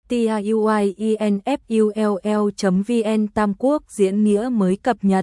tiuinfull.vn Tam Quốc diễn nghĩa mới cập nhật.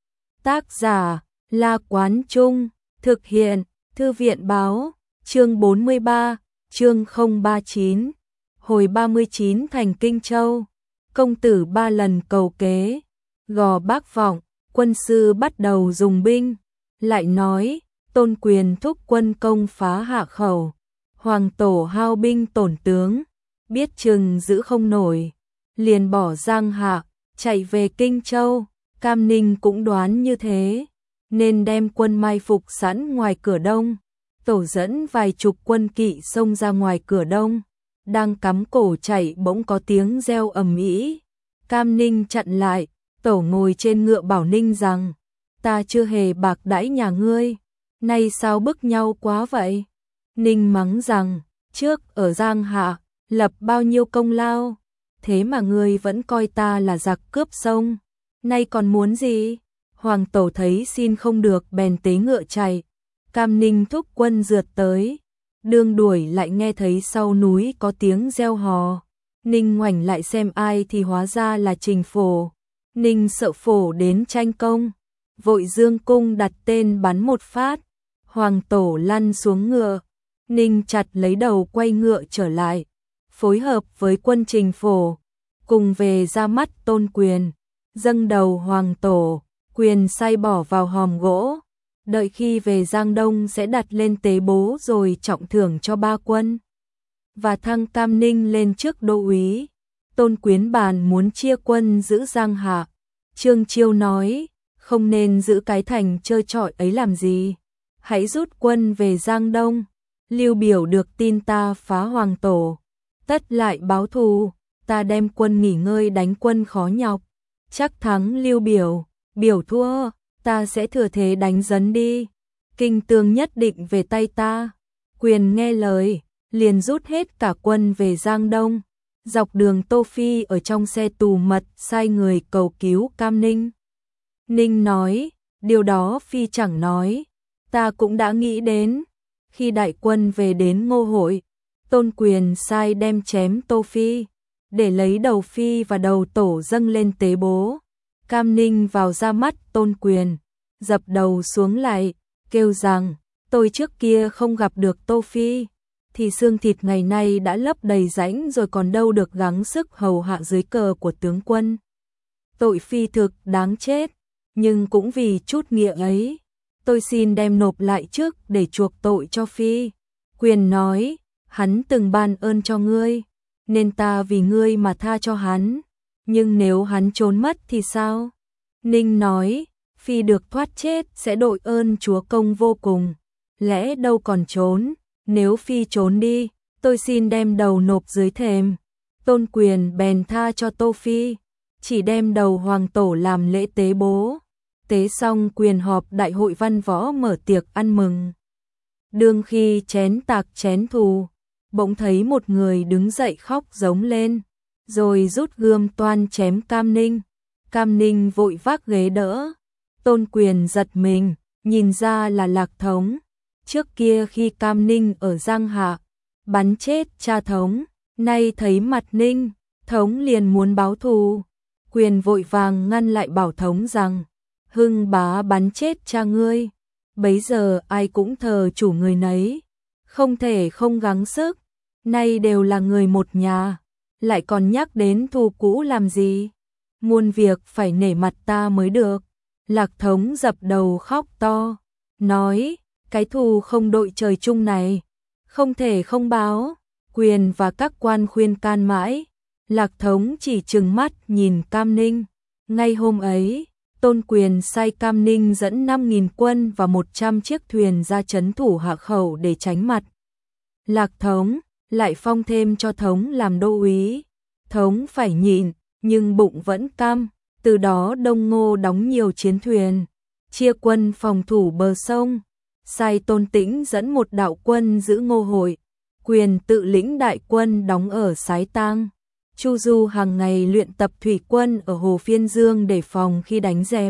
Tác giả La Quán Trung, thực hiện Thư viện Báo, chương 43, chương 039. Hồi 39 thành Kinh Châu, công tử 3 lần cầu kế, Gò Bác Vọng, quân sư bắt đầu dùng binh, lại nói, Tôn Quyền thúc quân công phá Hạ Khẩu, Hoàng Tổ hao binh tổn tướng, biết chừng giữ không nổi, liền bỏ Giang Hạ, chạy về Kinh Châu. Cam Ninh cũng đoán như thế, nên đem quân mai phục sẵn ngoài cửa đông, tổ dẫn vài chục quân kỵ xông ra ngoài cửa đông, đang cắm cổ chạy bỗng có tiếng reo ầm ĩ. Cam Ninh chặn lại, tổ ngồi trên ngựa bảo Ninh rằng, ta chưa hề bạc đãi nhà ngươi, nay sao bức nhau quá vậy? Ninh mắng rằng, trước ở Giang Hạ, lập bao nhiêu công lao, thế mà ngươi vẫn coi ta là giặc cướp sông, nay còn muốn gì? Hoàng Tổ thấy xin không được bèn tế ngựa chạy, Cam Ninh thúc quân rượt tới, đương đuổi lại nghe thấy sau núi có tiếng reo hò. Ninh ngoảnh lại xem ai thì hóa ra là Trình Phổ. Ninh sợ Phổ đến tranh công, vội dương cung đặt tên bắn một phát, Hoàng Tổ lăn xuống ngựa. Ninh chặt lấy đầu quay ngựa trở lại, phối hợp với quân Trình Phổ, cùng về ra mắt Tôn Quyền, dâng đầu Hoàng Tổ, Quyền sai bỏ vào hòm gỗ, đợi khi về Giang Đông sẽ đặt lên tế bố rồi trọng thưởng cho 3 quân, và thăng Cam Ninh lên trước đô úy. Tôn Quyến bàn muốn chia quân giữ Giang Hạ, Trương Chiêu nói, không nên giữ cái thành trơ trọi ấy làm gì, hãy rút quân về Giang Đông. Lưu Biểu được tin ta phá Hoàng Tổ, tất lại báo thù, ta đem quân nghỉ ngơi đánh quân khó nhọc, chắc thắng Lưu Biểu, Biểu thua, ta sẽ thừa thế đánh dấn đi, Kinh Tương nhất định về tay ta. Quyền nghe lời, liền rút hết cả quân về Giang Đông. Dọc đường Tô Phi ở trong xe tù mật sai người cầu cứu Cam Ninh. Ninh nói, điều đó Phi chẳng nói, ta cũng đã nghĩ đến. Khi đại quân về đến Ngô Hội, Tôn Quyền sai đem chém Tô Phi, để lấy đầu Phi và đầu Tổ dâng lên tế bố. Cam Ninh vào ra mắt Tôn Quyền, dập đầu xuống lại, kêu rằng, tôi trước kia không gặp được Tô Phi, thì xương thịt ngày nay đã lấp đầy rãnh rồi còn đâu được gắng sức hầu hạ dưới cờ của tướng quân. Tội Phi thực đáng chết, nhưng cũng vì chút nghĩa ấy, tôi xin đem nộp lại trước để chuộc tội cho Phi. Quyền nói, hắn từng ban ơn cho ngươi, nên ta vì ngươi mà tha cho hắn, nhưng nếu hắn trốn mất thì sao? Ninh nói, Phi được thoát chết sẽ đội ơn chúa công vô cùng, lẽ đâu còn trốn, nếu Phi trốn đi, tôi xin đem đầu nộp dưới thềm. Tôn Quyền bèn tha cho Tô Phi, chỉ đem đầu Hoàng Tổ làm lễ tế bố. Tế xong Quyền họp đại hội văn võ mở tiệc ăn mừng. Đương khi chén tạc chén thù, bỗng thấy một người đứng dậy khóc giống lên, rồi rút gươm toan chém Cam Ninh. Cam Ninh vội vác ghế đỡ. Tôn Quyền giật mình, nhìn ra là Lạc Thống. Trước kia khi Cam Ninh ở Giang Hạ, bắn chết cha Thống, nay thấy mặt Ninh, Thống liền muốn báo thù. Quyền vội vàng ngăn lại bảo Thống rằng, Hưng bá bắn chết cha ngươi, bấy giờ ai cũng thờ chủ người nấy, không thể không gắng sức, nay đều là người một nhà, lại còn nhắc đến thù cũ làm gì, muôn việc phải nể mặt ta mới được. Lạc Thống dập đầu khóc to, nói, cái thù không đội trời chung này, không thể không báo. Quyền và các quan khuyên can mãi, Lạc Thống chỉ trừng mắt nhìn Cam Ninh. Ngay hôm ấy, Tôn Quyền sai Cam Ninh dẫn 5.000 quân và 100 chiếc thuyền ra trấn thủ Hạ Khẩu để tránh mặt Lạc Thống, lại phong thêm cho Thống làm đô úy. Thống phải nhịn, nhưng bụng vẫn căm. Từ đó Đông Ngô đóng nhiều chiến thuyền, chia quân phòng thủ bờ sông, sai Tôn Tĩnh dẫn một đạo quân giữ Ngô Hội, Quyền tự lĩnh đại quân đóng ở Sái Tang. Chu Du hàng ngày luyện tập thủy quân ở Hồ Phiên Dương để phòng khi đánh dẹp.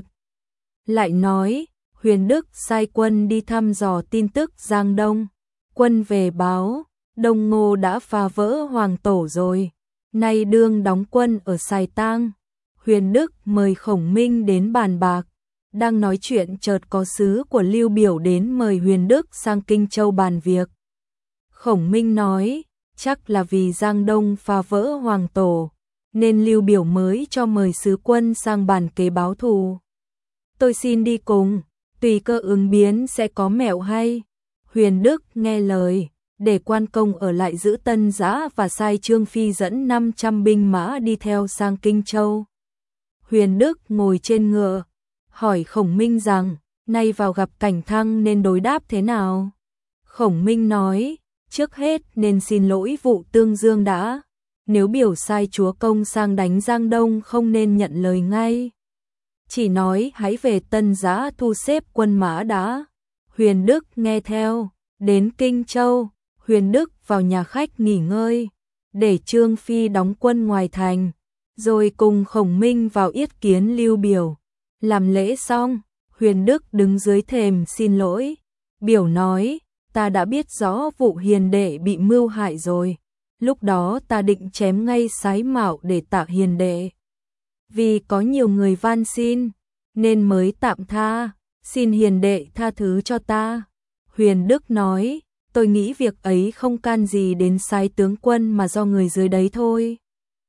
Lại nói, Huyền Đức sai quân đi thăm dò tin tức Giang Đông. Quân về báo, Đông Ngô đã phá vỡ Hoàng Tổ rồi. nay đương đóng quân ở Sài Tang. Huyền Đức mời Khổng Minh đến bàn bạc. Đang nói chuyện chợt có sứ của Lưu Biểu đến mời Huyền Đức sang Kinh Châu bàn việc. Khổng Minh nói, chắc là vì Giang Đông phá vỡ hoàng tổ, nên Lưu Biểu mới cho mời sứ quân sang bàn kế báo thù. Tôi xin đi cùng, tùy cơ ứng biến sẽ có mẹo hay. Huyền Đức nghe lời, để quan công ở lại giữ Tân Giã và sai Trương Phi dẫn 500 binh mã đi theo sang Kinh Châu. Huyền Đức ngồi trên ngựa, hỏi Khổng Minh rằng, nay vào gặp Cảnh Thăng nên đối đáp thế nào? Khổng Minh nói, trước hết nên xin lỗi vụ Tương Dương đã. Nếu biểu sai chúa công sang đánh Giang Đông không nên nhận lời ngay. Chỉ nói hãy về Tân Giã thu xếp quân mã đã. Huyền Đức nghe theo, đến Kinh Châu, Huyền Đức vào nhà khách nghỉ ngơi, để Trương Phi đóng quân ngoài thành, rồi cùng Khổng Minh vào yết kiến Lưu Biểu. Làm lễ xong, Huyền Đức đứng dưới thềm xin lỗi. Biểu nói, ta đã biết rõ vụ Hiền đệ bị mưu hại rồi. Lúc đó ta định chém ngay Sái Mạo để tạ Hiền đệ. Vì có nhiều người van xin, nên mới tạm tha, xin Hiền đệ tha thứ cho ta. Huyền Đức nói, tôi nghĩ việc ấy không can gì đến Sái tướng quân mà do người dưới đấy thôi.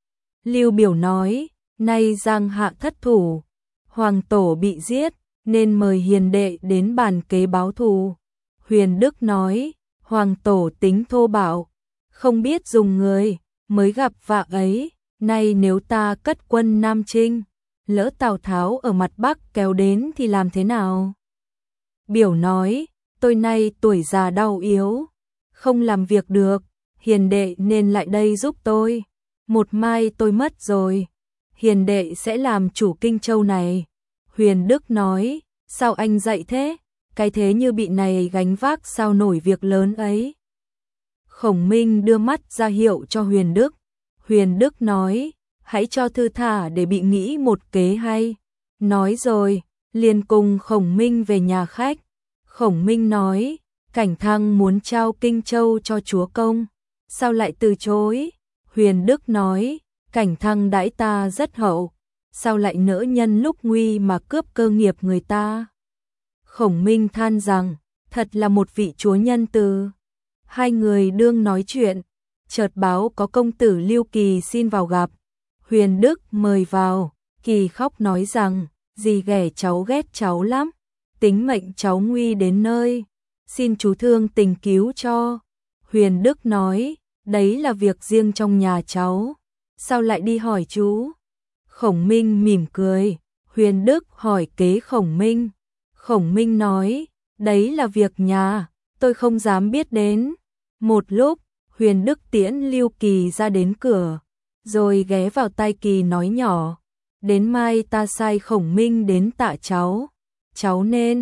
Lưu Biểu nói, nay Giang Hạ thất thủ, hoàng tổ bị giết, nên mời Hiền đệ đến bàn kế báo thù. Huyền Đức nói, hoàng tổ tính thô bạo, không biết dùng người, mới gặp vạ ấy. Nay nếu ta cất quân Nam Trinh, lỡ Tào Tháo ở mặt Bắc kéo đến thì làm thế nào? Biểu nói, tôi nay tuổi già đau yếu, không làm việc được, Hiền đệ nên lại đây giúp tôi. Một mai tôi mất rồi, Hiền đệ sẽ làm chủ Kinh Châu này. Huyền Đức nói, sao anh dạy thế? Cái thế như bị này gánh vác sao nổi việc lớn ấy. Khổng Minh đưa mắt ra hiệu cho Huyền Đức. Huyền Đức nói, hãy cho thư thả để bị nghĩ một kế hay. Nói rồi, liền cùng Khổng Minh về nhà khách. Khổng Minh nói, Cảnh Thăng muốn trao Kinh Châu cho chúa công, sao lại từ chối? Huyền Đức nói, Cảnh Thăng đãi ta rất hậu, sao lại nỡ nhân lúc nguy mà cướp cơ nghiệp người ta? Khổng Minh than rằng, thật là một vị chúa nhân từ. Hai người đương nói chuyện, chợt báo có công tử Lưu Kỳ xin vào gặp. Huyền Đức mời vào, Kỳ khóc nói rằng, dì ghẻ cháu ghét cháu lắm, tính mệnh cháu nguy đến nơi, xin chú thương tình cứu cho. Huyền Đức nói, đấy là việc riêng trong nhà cháu, sao lại đi hỏi chú? Khổng Minh mỉm cười, Huyền Đức hỏi kế Khổng Minh. Khổng Minh nói, đấy là việc nhà, tôi không dám biết đến. Một lúc, Huyền Đức tiễn Lưu Kỳ ra đến cửa, rồi ghé vào tai Kỳ nói nhỏ, đến mai ta sai Khổng Minh đến tạ cháu nên,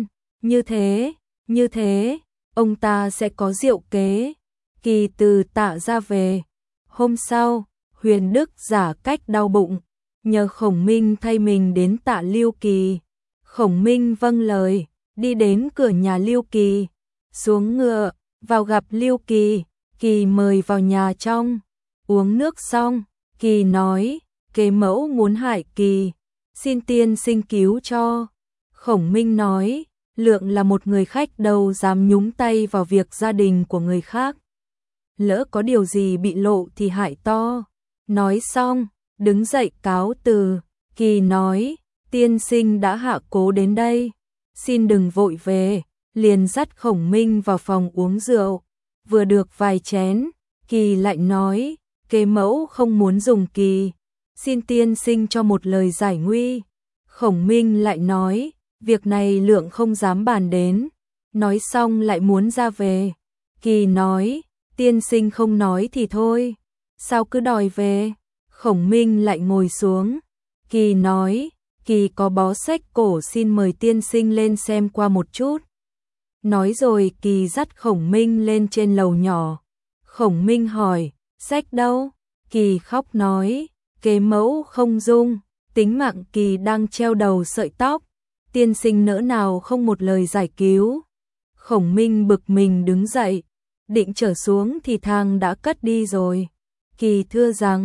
như thế, ông ta sẽ có diệu kế. Kỳ từ tạ ra về. Hôm sau, Huyền Đức giả cách đau bụng, nhờ Khổng Minh thay mình đến tạ Lưu Kỳ. Khổng Minh vâng lời, đi đến cửa nhà Lưu Kỳ, xuống ngựa, vào gặp Lưu Kỳ. Kỳ mời vào nhà trong, uống nước xong, Kỳ nói, kế mẫu muốn hại Kỳ, xin tiên sinh cứu cho. Khổng Minh nói, Lượng là một người khách đâu dám nhúng tay vào việc gia đình của người khác. Lỡ có điều gì bị lộ thì hại to. Nói xong, đứng dậy cáo từ. Kỳ nói, tiên sinh đã hạ cố đến đây, xin đừng vội về. Liền dắt Khổng Minh vào phòng uống rượu. Vừa được vài chén, Kỳ lại nói, kế mẫu không muốn dùng Kỳ, xin tiên sinh cho một lời giải nguy. Khổng Minh lại nói, việc này Lượng không dám bàn đến. Nói xong lại muốn ra về. Kỳ nói, tiên sinh không nói thì thôi, sao cứ đòi về? Khổng Minh lại ngồi xuống. Kỳ nói, Kỳ có bó sách cổ xin mời tiên sinh lên xem qua một chút. Nói rồi Kỳ dắt Khổng Minh lên trên lầu nhỏ. Khổng Minh hỏi, sách đâu? Kỳ khóc nói, kế mẫu không dung, tính mạng Kỳ đang treo đầu sợi tóc, tiên sinh nỡ nào không một lời giải cứu. Khổng Minh bực mình đứng dậy, định trở xuống thì thang đã cất đi rồi. Kỳ thưa rằng,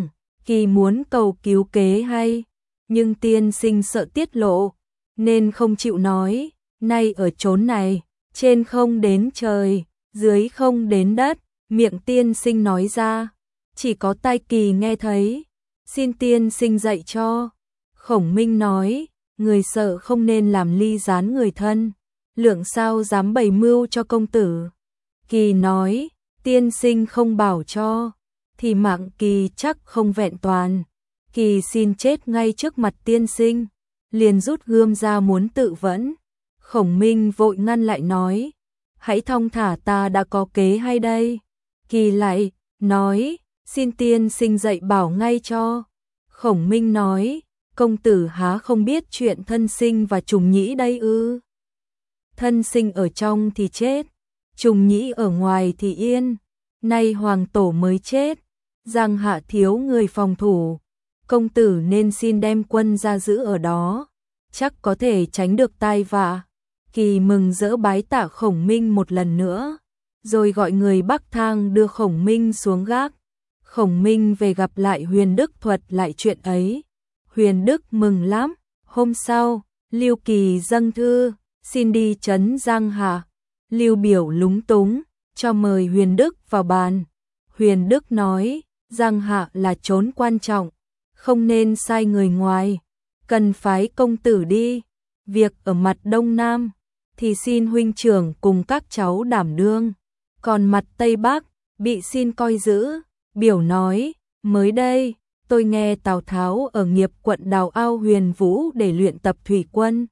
Kỳ muốn cầu cứu kế hay, nhưng tiên sinh sợ tiết lộ, nên không chịu nói, nay ở chốn này, trên không đến trời, dưới không đến đất, miệng tiên sinh nói ra, chỉ có tai Kỳ nghe thấy, xin tiên sinh dạy cho. Khổng Minh nói, người sợ không nên làm ly gián người thân, lượng sao dám bày mưu cho công tử. Kỳ nói, tiên sinh không bảo cho, thì mạng Kỳ chắc không vẹn toàn. Kỳ xin chết ngay trước mặt tiên sinh, liền rút gươm ra muốn tự vẫn. Khổng Minh vội ngăn lại nói, hãy thong thả, ta đã có kế hay đây. Kỳ lại nói, xin tiên sinh dạy bảo ngay cho. Khổng Minh nói, công tử há không biết chuyện thân sinh và trùng nhĩ đây ư? Thân sinh ở trong thì chết, trùng nhĩ ở ngoài thì yên. Nay hoàng tổ mới chết, Giang Hạ thiếu người phòng thủ, công tử nên xin đem quân ra giữ ở đó, chắc có thể tránh được tai vạ. Kỳ mừng rỡ bái tạ Khổng Minh một lần nữa, rồi gọi người Bắc Thang đưa Khổng Minh xuống gác. Khổng Minh về gặp lại Huyền Đức thuật lại chuyện ấy. Huyền Đức mừng lắm. Hôm sau, Lưu Kỳ dâng thư, xin đi trấn Giang Hạ. Lưu Biểu lúng túng, cho mời Huyền Đức vào bàn. Huyền Đức nói, Giang Hạ là chốn quan trọng, không nên sai người ngoài, cần phái công tử đi. Việc ở mặt Đông Nam, thì xin huynh trưởng cùng các cháu đảm đương, còn mặt Tây Bắc, bị xin coi giữ. Biểu nói, mới đây, tôi nghe Tào Tháo ở Nghiệp quận đào ao Huyền Vũ để luyện tập thủy quân.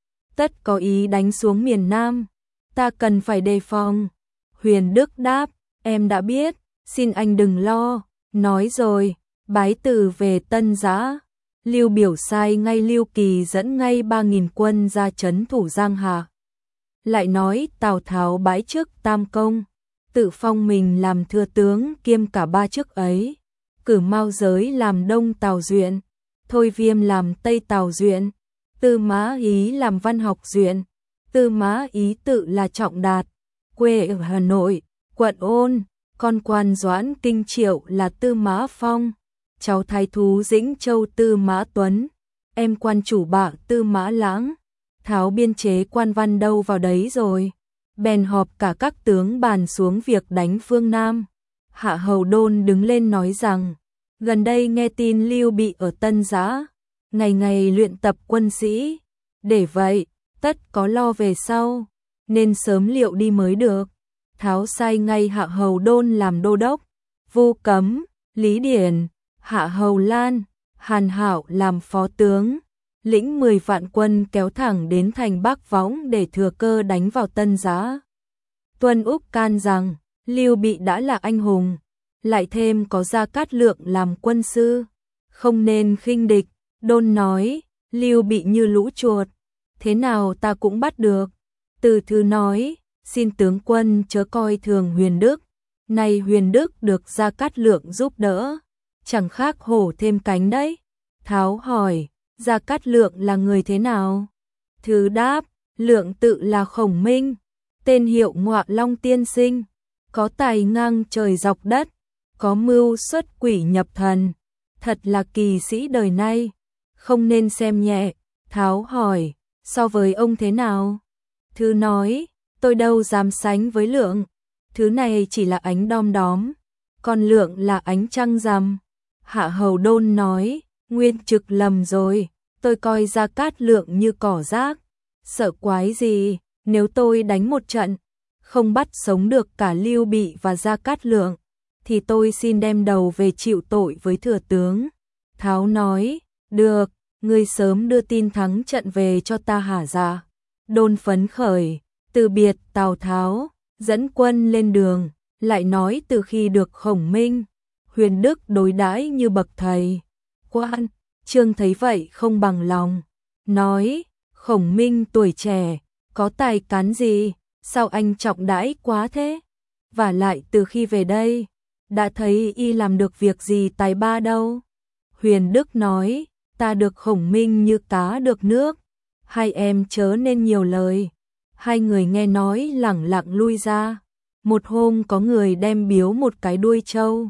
Tất có ý đánh xuống miền Nam, ta cần phải đề phòng. Huyền Đức đáp, em đã biết, xin anh đừng lo. Nói rồi, bái từ về Tân Giã. Lưu Biểu sai ngay Lưu Kỳ dẫn ngay 3.000 quân ra trấn thủ Giang Hạ. Lại nói Tào Tháo bãi chức tam công, tự phong mình làm thừa tướng kiêm cả 3 chức ấy, cử Mao Giới làm Đông Tào Duyện, Thôi Viêm làm Tây Tào Duyện, Tư Mã Ý làm Văn Học Duyện. Tư Mã Ý tự là Trọng Đạt, quê ở Hà Nội, quận Ôn, con quan Doãn Kinh Triệu là Tư Mã Phong, cháu thái thú Dĩnh Châu Tư Mã Tuấn, em quan chủ bạ Tư Mã Lãng. Tháo biên chế quan văn đâu vào đấy rồi, bèn họp cả các tướng bàn xuống việc đánh phương Nam. Hạ Hầu Đôn đứng lên nói rằng, gần đây nghe tin Lưu Bị ở Tân Giã, ngày ngày luyện tập quân sĩ, để vậy, tất có lo về sau, nên sớm liệu đi mới được. Tháo sai ngay Hạ Hầu Đôn làm đô đốc, Vu Cấm, Lý Điển, Hạ Hầu Lan, Hàn Hạo làm phó tướng, lĩnh 10 vạn quân kéo thẳng đến thành Bắc Võng để thừa cơ đánh vào Tân Giã. Tuân Úc can rằng, Lưu Bị đã là anh hùng, lại thêm có Gia Cát Lượng làm quân sư, không nên khinh địch. Đôn nói, Lưu Bị như lũ chuột, thế nào ta cũng bắt được. Từ Thư nói, xin tướng quân chớ coi thường Huyền Đức, nay Huyền Đức được Gia Cát Lượng giúp đỡ, chẳng khác hổ thêm cánh đấy. Tháo hỏi, Gia Cát Lượng là người thế nào? Thư đáp, Lượng tự là Khổng Minh, tên hiệu Ngọa Long tiên sinh, có tài ngang trời dọc đất, có mưu xuất quỷ nhập thần, thật là kỳ sĩ đời nay, không nên xem nhẹ. Tháo hỏi, so với ông thế nào? Thư nói, tôi đâu dám sánh với Lượng, thứ này chỉ là ánh đom đóm, còn Lượng là ánh trăng rằm. Hạ Hầu Đôn nói, nguyên trực lầm rồi, tôi coi Gia Cát Lượng như cỏ rác, sợ quái gì, nếu tôi đánh một trận, không bắt sống được cả Lưu Bị và Gia Cát Lượng, thì tôi xin đem đầu về chịu tội với thừa tướng. Tháo nói, được, ngươi sớm đưa tin thắng trận về cho ta hả dạ. Đôn phấn khởi, từ biệt Tào Tháo, dẫn quân lên đường, lại nói từ khi được Khổng Minh, Huyền Đức đối đãi như bậc thầy. Quan Trương thấy vậy không bằng lòng, nói, Khổng Minh tuổi trẻ, có tài cán gì, sao anh trọng đãi quá thế? Và lại từ khi về đây, đã thấy y làm được việc gì tài ba đâu. Huyền Đức nói, ta được Khổng Minh như cá được nước, hai em chớ nên nhiều lời. Hai người nghe nói lẳng lặng lui ra. Một hôm có người đem biếu một cái đuôi trâu.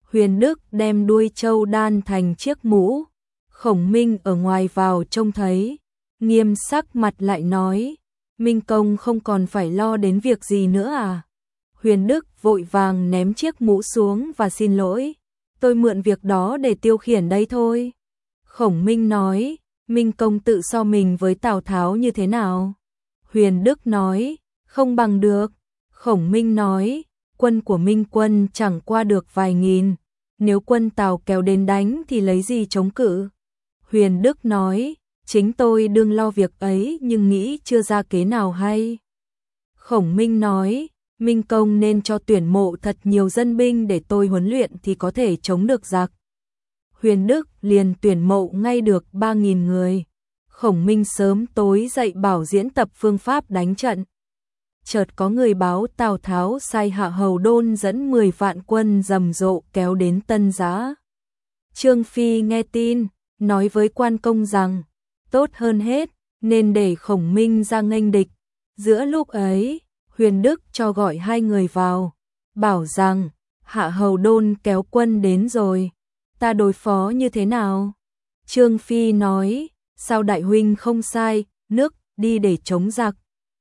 Huyền Đức đem đuôi trâu đan thành chiếc mũ. Khổng Minh ở ngoài vào trông thấy, nghiêm sắc mặt lại nói, Minh công không còn phải lo đến việc gì nữa à? Huyền Đức vội vàng ném chiếc mũ xuống và xin lỗi, tôi mượn việc đó để tiêu khiển đây thôi. Khổng Minh nói, Minh công tự so mình với Tào Tháo như thế nào? Huyền Đức nói, không bằng được. Khổng Minh nói, quân của Minh quân chẳng qua được vài nghìn, nếu quân Tào kéo đến đánh thì lấy gì chống cự? Huyền Đức nói, chính tôi đương lo việc ấy nhưng nghĩ chưa ra kế nào hay. Khổng Minh nói, Minh công nên cho tuyển mộ thật nhiều dân binh để tôi huấn luyện thì có thể chống được giặc. Huyền Đức liền tuyển mộ ngay được 3.000 người. Khổng Minh sớm tối dậy bảo diễn tập phương pháp đánh trận. Chợt có người báo Tào Tháo sai Hạ Hầu Đôn dẫn 10 vạn quân rầm rộ kéo đến Tân Giá. Trương Phi nghe tin, nói với quan công rằng, tốt hơn hết, nên để Khổng Minh ra nghênh địch. Giữa lúc ấy, Huyền Đức cho gọi 2 người vào, bảo rằng, Hạ Hầu Đôn kéo quân đến rồi, ta đối phó như thế nào? Trương Phi nói, sao đại huynh không sai, nước đi để chống giặc.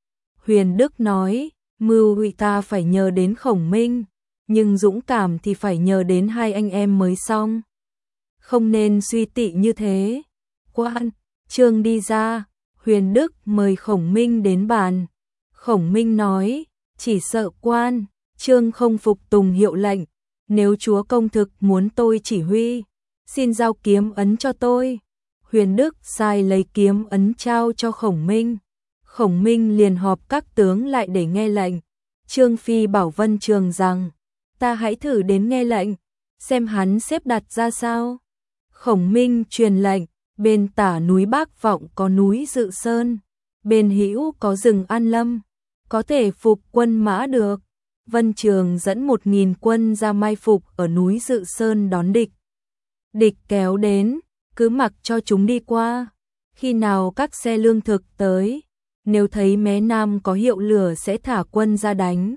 Huyền Đức nói, mưu hủy ta phải nhờ đến Khổng Minh, nhưng dũng cảm thì phải nhờ đến 2 anh em mới xong. Không nên suy tị như thế. Quan, Trương đi ra, Huyền Đức mời Khổng Minh đến bàn. Khổng Minh nói, chỉ sợ quan, Trương không phục tùng hiệu lệnh, nếu chúa công thực muốn tôi chỉ huy, xin giao kiếm ấn cho tôi. Huyền Đức sai lấy kiếm ấn trao cho Khổng Minh. Khổng Minh liền họp các tướng lại để nghe lệnh. Trương Phi bảo Vân Trường rằng, ta hãy thử đến nghe lệnh, xem hắn xếp đặt ra sao. Khổng Minh truyền lệnh, bên tả núi Bắc Vọng có núi Dự Sơn, bên hữu có rừng An Lâm, có thể phục quân mã được. Vân Trường dẫn 1.000 quân ra mai phục ở núi Dự Sơn đón địch. Địch kéo đến, cứ mặc cho chúng đi qua. Khi nào các xe lương thực tới, nếu thấy mé nam có hiệu lửa sẽ thả quân ra đánh.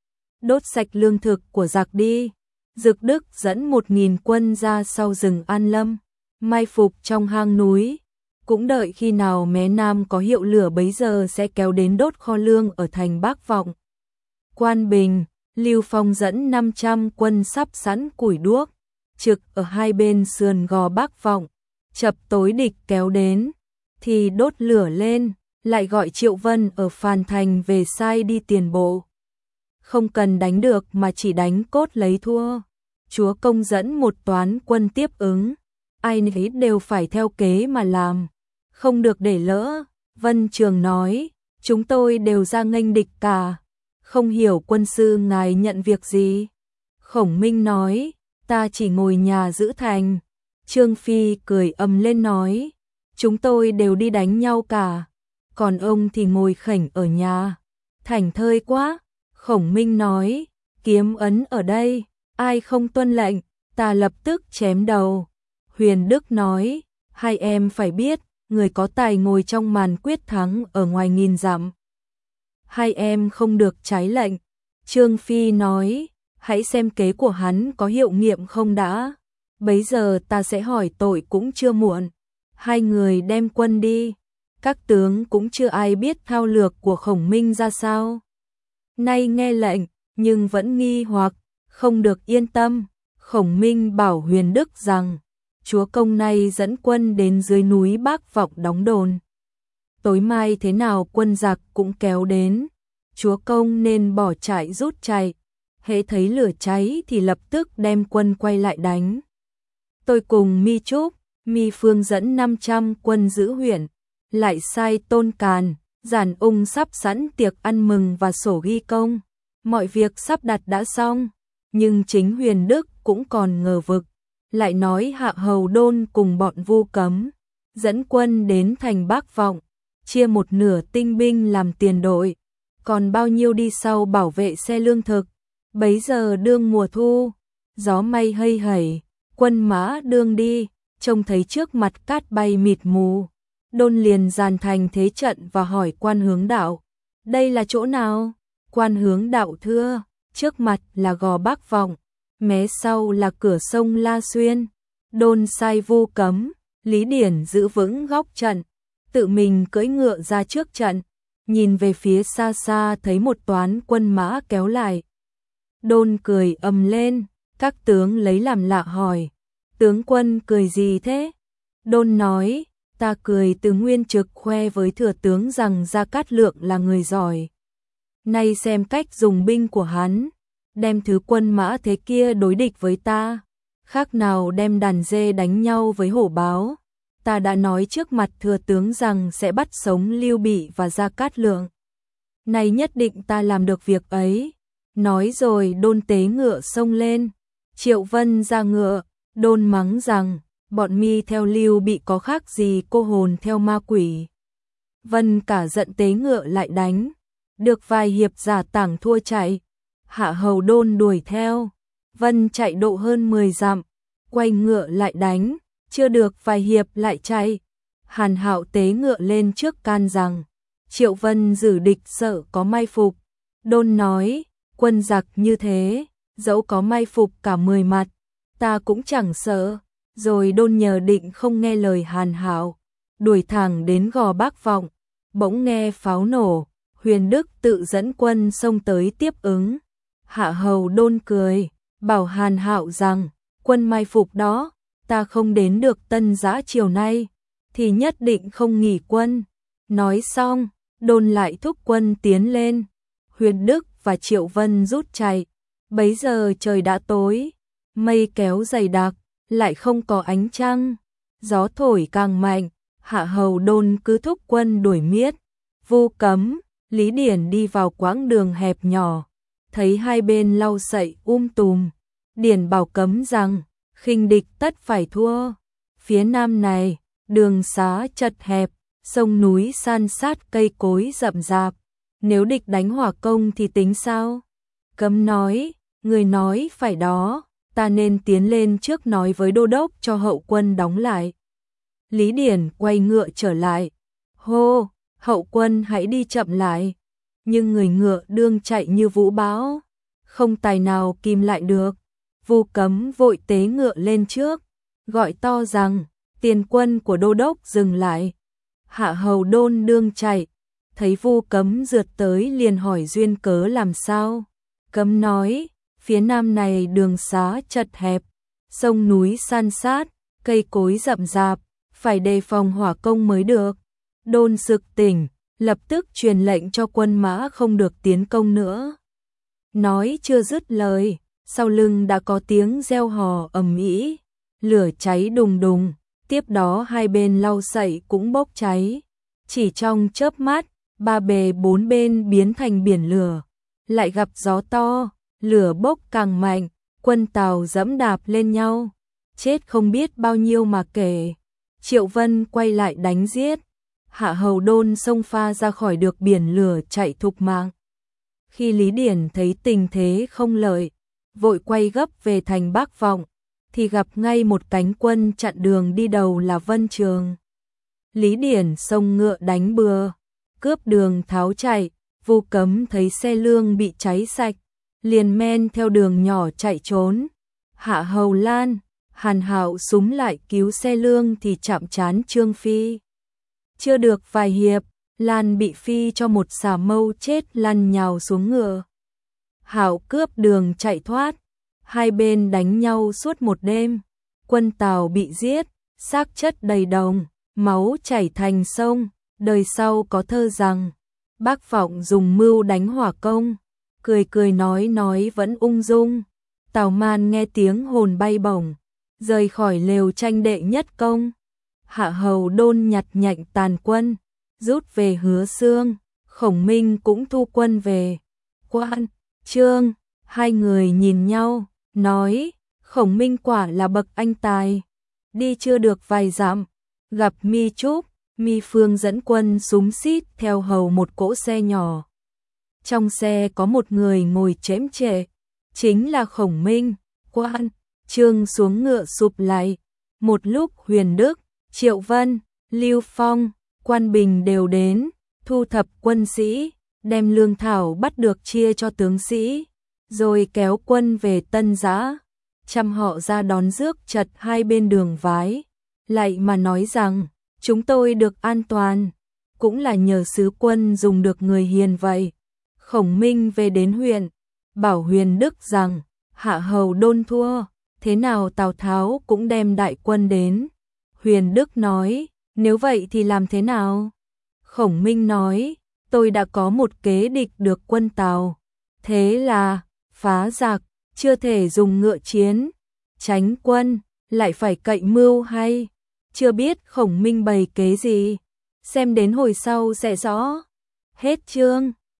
Đốt sạch lương thực của giặc đi. Dực Đức dẫn 1.000 quân ra sau rừng An Lâm, mai phục trong hang núi. Cũng đợi khi nào mé nam có hiệu lửa bấy giờ sẽ kéo đến đốt kho lương ở thành Bắc Vọng. Quan Bình, Lưu Phong dẫn 500 quân sắp sẵn củi đuốc, trực ở hai bên sườn gò Bắc Vọng. Chập tối địch kéo đến, thì đốt lửa lên, lại gọi Triệu Vân ở Phàn Thành về sai đi tiền bộ. Không cần đánh được mà chỉ đánh cốt lấy thua. Chúa công dẫn một toán quân tiếp ứng, ai nấy đều phải theo kế mà làm, không được để lỡ. Vân Trường nói, chúng tôi đều ra nghênh địch cả, không hiểu quân sư ngài nhận việc gì. Khổng Minh nói, ta chỉ ngồi nhà giữ thành. Trương Phi cười ầm lên nói, chúng tôi đều đi đánh nhau cả, còn ông thì ngồi khểnh ở nhà, thảnh thơi quá. Khổng Minh nói, kiếm ấn ở đây, ai không tuân lệnh, ta lập tức chém đầu. Huyền Đức nói, hai em phải biết, người có tài ngồi trong màn quyết thắng ở ngoài nghìn dặm. Hai em không được trái lệnh. Trương Phi nói, hãy xem kế của hắn có hiệu nghiệm không đã, bấy giờ ta sẽ hỏi tội cũng chưa muộn. Hai người đem quân đi, các tướng cũng chưa ai biết thao lược của Khổng Minh ra sao. Nay nghe lệnh, nhưng vẫn nghi hoặc, không được yên tâm. Khổng Minh bảo Huyền Đức rằng, chúa công nay dẫn quân đến dưới núi Bắc Vọng đóng đồn. Tối mai thế nào quân giặc cũng kéo đến, chúa công nên bỏ trại rút chạy, hễ thấy lửa cháy thì lập tức đem quân quay lại đánh. Tôi cùng Mi Trúc, Mi Phương dẫn 500 quân giữ huyện, lại sai Tôn Càn, Giản Ung sắp sẵn tiệc ăn mừng và sổ ghi công. Mọi việc sắp đặt đã xong, nhưng chính Huyền Đức cũng còn ngờ vực, lại nói Hạ Hầu Đôn cùng bọn Vu Cấm dẫn quân đến thành Bắc Vọng, chia một nửa tinh binh làm tiền đội, còn bao nhiêu đi sau bảo vệ xe lương thực. Bấy giờ đương mùa thu, gió mây hây hẩy, quân mã đương đi, trông thấy trước mặt cát bay mịt mù. Đôn liền dàn thành thế trận và hỏi Quan Hướng Đạo, đây là chỗ nào? Quan Hướng Đạo thưa, trước mặt là gò Bắc Vọng, mé sau là cửa sông La Xuyên. Đôn sai Vu Cấm, Lý Điển giữ vững góc trận, tự mình cưỡi ngựa ra trước trận, nhìn về phía xa xa thấy một toán quân mã kéo lại. Đôn cười ầm lên, các tướng lấy làm lạ hỏi, tướng quân cười gì thế? Đôn nói, ta cười từ Nguyên Trực khoe với thừa tướng rằng Gia Cát Lượng là người giỏi. Nay xem cách dùng binh của hắn, đem thứ quân mã thế kia đối địch với ta, khác nào đem đàn dê đánh nhau với hổ báo. Ta đã nói trước mặt thừa tướng rằng sẽ bắt sống Lưu Bị và Gia Cát Lượng. Nay nhất định ta làm được việc ấy. Nói rồi Đôn tế ngựa xông lên. Triệu Vân ra ngựa, Đôn mắng rằng, bọn mi theo Lưu Bị có khác gì cô hồn theo ma quỷ. Vân cả giận tế ngựa lại đánh. Được vài hiệp giả tảng thua chạy. Hạ hầu Đôn đuổi theo. Vân chạy độ hơn 10 dặm, quay ngựa lại đánh. Chưa được vài hiệp lại chạy. Hàn Hạo tế ngựa lên trước can rằng, Triệu Vân giữ địch sợ có mai phục. Đôn nói, quân giặc như thế, dẫu có mai phục cả 10 mặt, ta cũng chẳng sợ. Rồi Đôn nhờ định không nghe lời Hàn Hạo, đuổi thẳng đến Gò Bác Vọng. Bỗng nghe pháo nổ, Huyền Đức tự dẫn quân xông tới tiếp ứng. Hạ hầu Đôn cười, bảo Hàn Hạo rằng, quân mai phục đó, ta không đến được Tân Giã chiều nay, thì nhất định không nghỉ quân. Nói xong, Đôn lại thúc quân tiến lên. Huyền Đức và Triệu Vân rút chạy. Bấy giờ trời đã tối, mây kéo dày đặc, lại không có ánh trăng. Gió thổi càng mạnh, Hạ hầu Đôn cứ thúc quân đuổi miết. Vu Cấm, Lý Điển đi vào quãng đường hẹp nhỏ, thấy hai bên lau sậy tùm. Điển bảo Cấm rằng, khinh địch tất phải thua. Phía nam này, đường xá chật hẹp, sông núi san sát cây cối rậm rạp. Nếu địch đánh hỏa công thì tính sao? Cấm nói, người nói phải đó, ta nên tiến lên trước nói với đô đốc cho hậu quân đóng lại. Lý Điển quay ngựa trở lại. Hô, hậu quân hãy đi chậm lại. Nhưng người ngựa đương chạy như vũ bão, không tài nào kìm lại được. Vu Cấm vội tế ngựa lên trước, gọi to rằng, tiền quân của đô đốc dừng lại. Hạ hầu Đôn đương chạy, thấy Vu Cấm rượt tới liền hỏi duyên cớ làm sao. Cấm nói, phía nam này đường xá chật hẹp, sông núi san sát, cây cối rậm rạp, phải đề phòng hỏa công mới được. Đôn sực tỉnh, lập tức truyền lệnh cho quân mã không được tiến công nữa. Nói chưa dứt lời, sau lưng đã có tiếng reo hò ầm ĩ, lửa cháy đùng đùng, tiếp đó hai bên lau sậy cũng bốc cháy. Chỉ trong chớp mắt, ba bề bốn bên biến thành biển lửa, lại gặp gió to, lửa bốc càng mạnh, quân Tào dẫm đạp lên nhau, chết không biết bao nhiêu mà kể. Triệu Vân quay lại đánh giết, Hạ hầu Đôn xông pha ra khỏi được biển lửa chạy thục mạng. Khi Lý Điển thấy tình thế không lợi, vội quay gấp về thành Bác Vọng, thì gặp ngay một cánh quân chặn đường đi đầu là Vân Trường. Lý Điển xông ngựa đánh bừa, cướp đường tháo chạy. Vu Cấm thấy xe lương bị cháy sạch, liền men theo đường nhỏ chạy trốn. Hạ hầu Lan, Hàn Hạo súng lại cứu xe lương thì chạm trán Trương Phi. Chưa được vài hiệp, Lan bị Phi cho một xà mâu chết lăn nhào xuống ngựa. Hạo cướp đường chạy thoát, hai bên đánh nhau suốt một đêm. Quân Tào bị giết, xác chất đầy đồng, máu chảy thành sông. Đời sau có thơ rằng, Bác Vọng dùng mưu đánh hỏa công, cười cười nói vẫn ung dung. Tào Man nghe tiếng hồn bay bổng, rời khỏi lều tranh đệ nhất công. Hạ hầu Đôn nhặt nhạnh tàn quân, rút về Hứa Xương. Khổng Minh cũng thu quân về. Quan, Trương, hai người nhìn nhau, nói, Khổng Minh quả là bậc anh tài. Đi chưa được vài dặm, gặp Mi Trúc, Mi Phương dẫn quân xúm xít theo hầu một cỗ xe nhỏ. Trong xe có một người ngồi chễm chệ, chính là Khổng Minh. Quan, Trương xuống ngựa sụp lại. Một lúc Huyền Đức, Triệu Vân, Lưu Phong, Quan Bình đều đến, thu thập quân sĩ, đem lương thảo bắt được chia cho tướng sĩ, rồi kéo quân về Tân Giã. chăm họ ra đón rước chật hai bên đường vái, lại mà nói rằng, chúng tôi được an toàn, cũng là nhờ sứ quân dùng được người hiền vậy. Khổng Minh về đến huyện, bảo Huyền Đức rằng, hạ hầu đôn thua, thế nào Tào Tháo cũng đem đại quân đến. Huyền Đức nói, nếu vậy thì làm thế nào? Khổng Minh nói, tôi đã có một kế địch được quân Tào, thế là phá giặc, chưa thể dùng ngựa chiến, tránh quân, lại phải cậy mưu hay. Chưa biết Khổng Minh bày kế gì, xem đến hồi sau sẽ rõ. Hết chương.